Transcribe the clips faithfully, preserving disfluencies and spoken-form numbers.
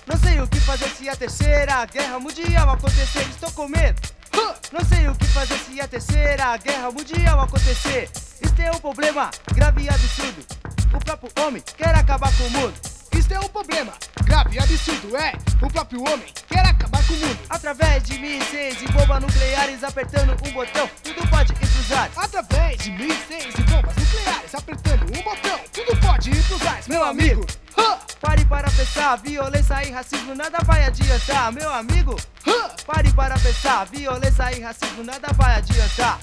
Não sei o que fazer se a terceira guerra mundial acontecer. Estou com medo. Não sei o que fazer se a terceira guerra mundial acontecer. Isto é um problema grave e absurdo. O próprio homem quer acabar com o mundo. Isto é um problema grave e absurdo, é. O próprio homem quer acabar com o mundo. Através de mísseis e bombas nucleares, apertando um botão, tudo pode ir pros ares. Através de mísseis e bombas nucleares, apertando um botão, tudo pode ir pros ares, meu amigo. Huh! Pare para pensar, violência e racismo nada vai adiantar, meu amigo. Huh! Pare para pensar, violência e racismo nada vai adiantar.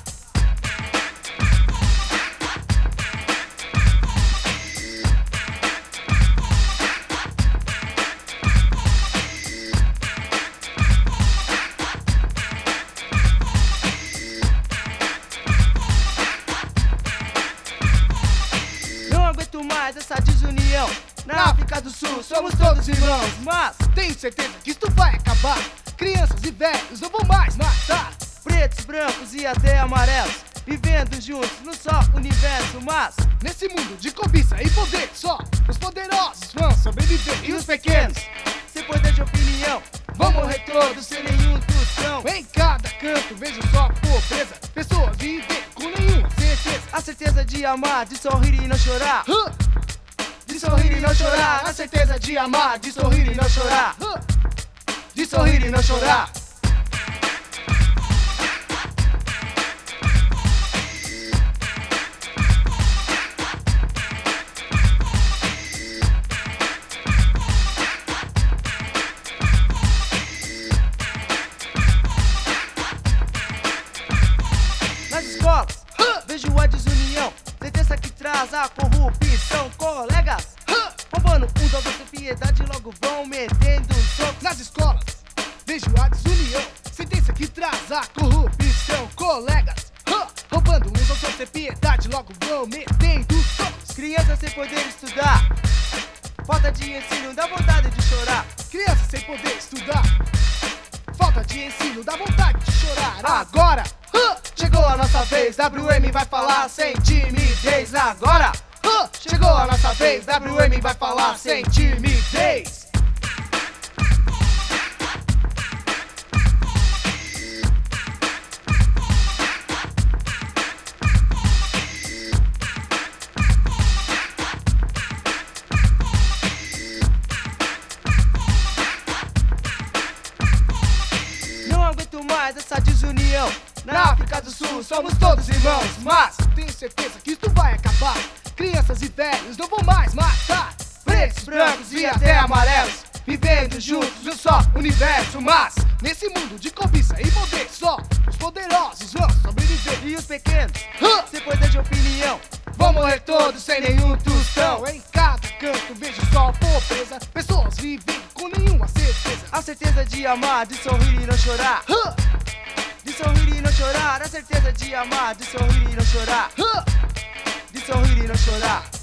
Não aguento mais essa desunião. Na África do Sul somos todos irmãos, mas tenho certeza que isto vai acabar. Crianças e velhos não vão mais matar. Pretos, brancos e até amarelos, vivendo juntos no só universo. Mas nesse mundo de cobiça e poder, só os poderosos vão sobreviver. E os pequenos, sem poder de opinião, vão morrer todos sem nenhum tostão. Em cada canto vejo só pobreza, pessoas vivem com nenhuma certeza. A certeza de amar, de sorrir e não chorar. Huh! De sorrir e não chorar. A certeza de amar, de sorrir e não chorar. Huh! De sorrir e não chorar. Nas escolas, huh! vejo a desunião, sentença que traz a corrupção. Colegas, huh! roubando uns aos outros, piedade, logo vão metendo socos. Nas escolas, vejo a desunião, sentença que traz a corrupção. Colegas, huh! roubando uns aos outros, sem piedade, logo vão metendo socos. Crianças sem poder estudar, falta de ensino, dá vontade de chorar. Crianças sem poder estudar, falta de ensino, dá vontade de chorar. Agora, huh! chegou a nossa vez, W M vai falar sem timidez. Agora, huh! chegou a nossa vez, W M vai falar sem timidez. Não aguento mais essa desunião. Na África do Sul somos todos irmãos, mas tenho certeza que isto vai acabar. Crianças e velhos não vão mais matar. Pretos, brancos e até amarelos, vivendo juntos no só universo. Mas nesse mundo de cobiça e poder, só os poderosos vão sobreviver. E os pequenos, huh! sem poder de opinião, vão morrer todos sem nenhum tostão. Em cada canto vejo só pobreza, pessoas vivem com nenhuma certeza. A certeza de amar, de sorrir e não chorar. huh! De sorrir e não chorar. A certeza de amar, de sorrir e não chorar. huh! De sorrir e não chorar.